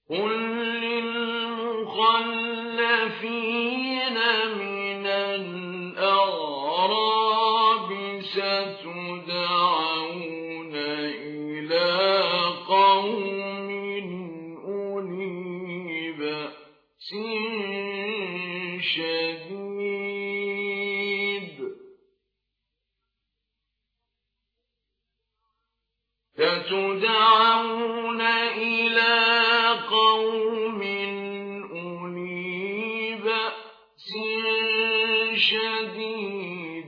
قل للمخلفين من الأعراب ستدعون إلى قوم أولي بأس شديد ستدعون إلى قوم أولي بأس شديد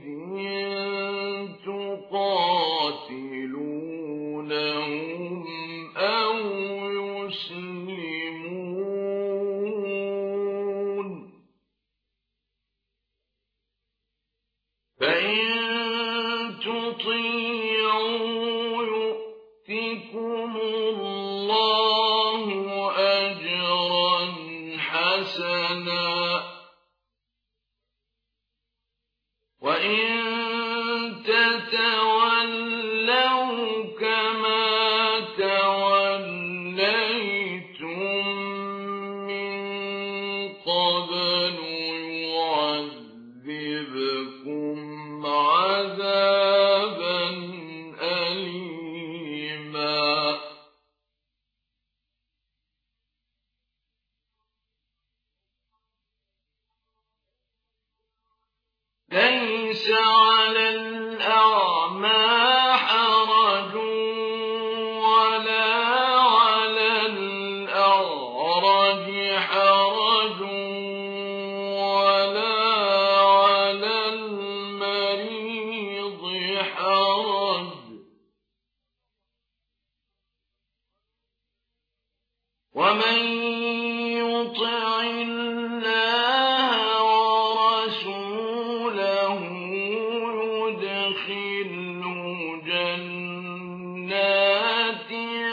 تقاتلونهم أو يسلمون فإن تطيعوا يؤتكم الله أجرا حسنا وإن تتولوا كما توليتم من قبل يعذبكم عذابا أليما ليس على الأعمى حرج ولا على الأعرج حرج ولا على المريض حرج ومن يطع الله ورسوله يدخله جنات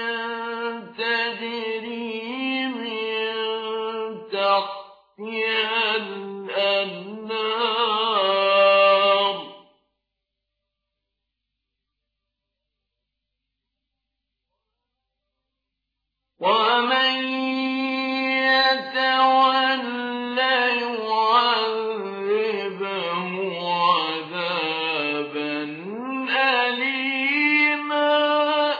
تجري من تحتها الأنهار ومن يتولى يعذبه عذابا أليما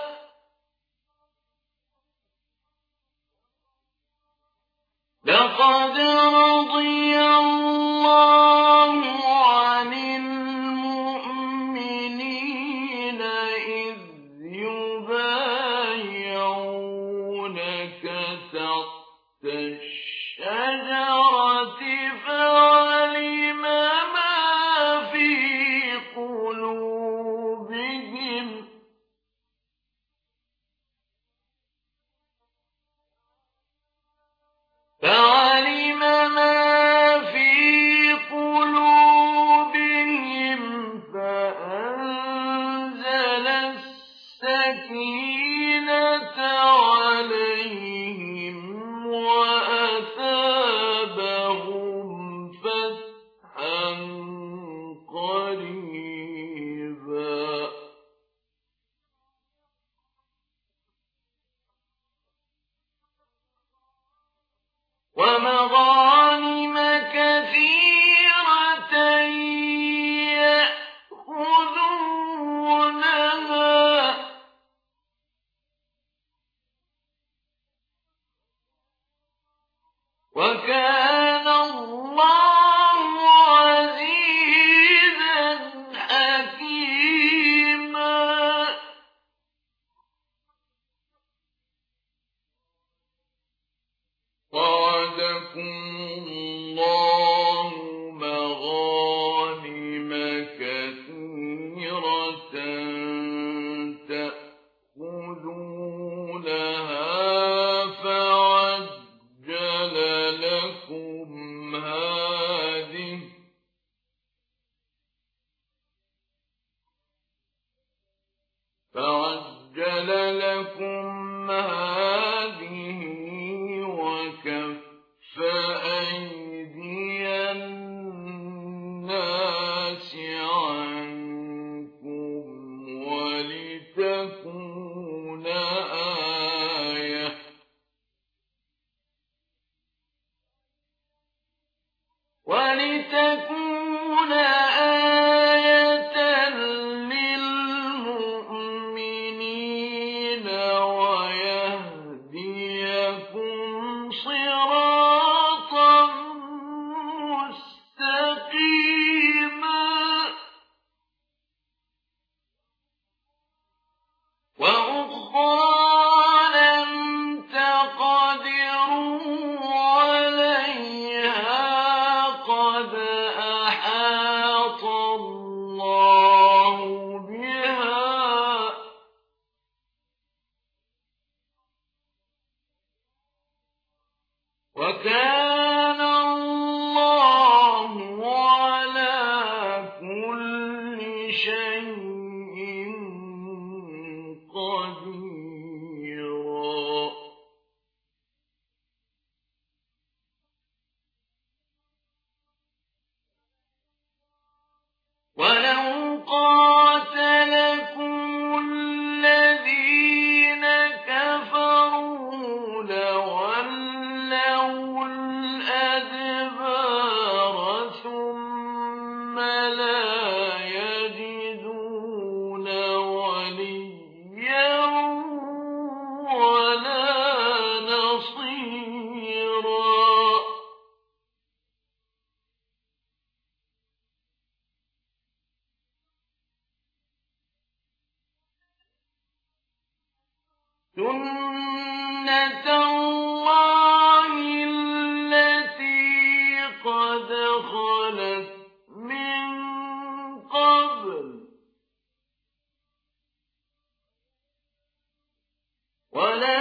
لقد رضي الله عن المؤمنين إذ يبايعونك تحت الشجرة فعلم ما في قلوبهم فأنزل السكينة عليهم وأثابهم فتحا قريبا ومغانم كثيرة يأخذونها وكان الله عزيزا حكيما وعدكم الله مغانم كثيرة تأخذونها فعجل لكم هذه وكف أيدي الناس عنكم ولتكون آية وكان الله على كل شيء قديرا. ولو قاتلكم الذين كفروا لولوا الأدبار ثم لا يجدون وليا ولا نصيرا. سُنَّةَ اللَّهِ الَّتِي قَدْ خَلَتْ مِن قَبْلُ ۖ وَلَن